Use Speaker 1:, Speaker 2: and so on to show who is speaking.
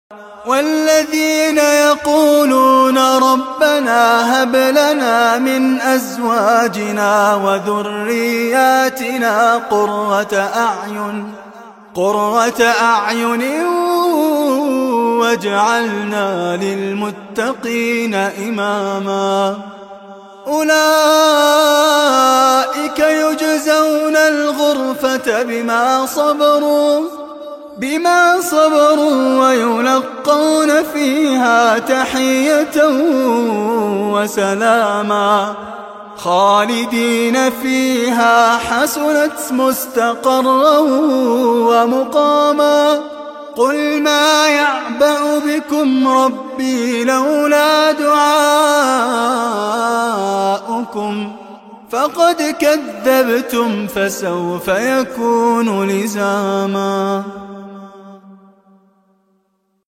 Speaker 1: والذين يقولون ربنا هب لنا من أزواجنا وذرياتنا قرة أعين واجعلنا للمتقين إماما. أولئك يجزون الغرفة بما صبروا ويلقون فيها تحية وسلاما خالدين فيها حسنت مستقرا ومقاما. قل ما يعبأ بكم ربي لولا دعاؤكم فقد كذبتم فسوف يكون لزاما.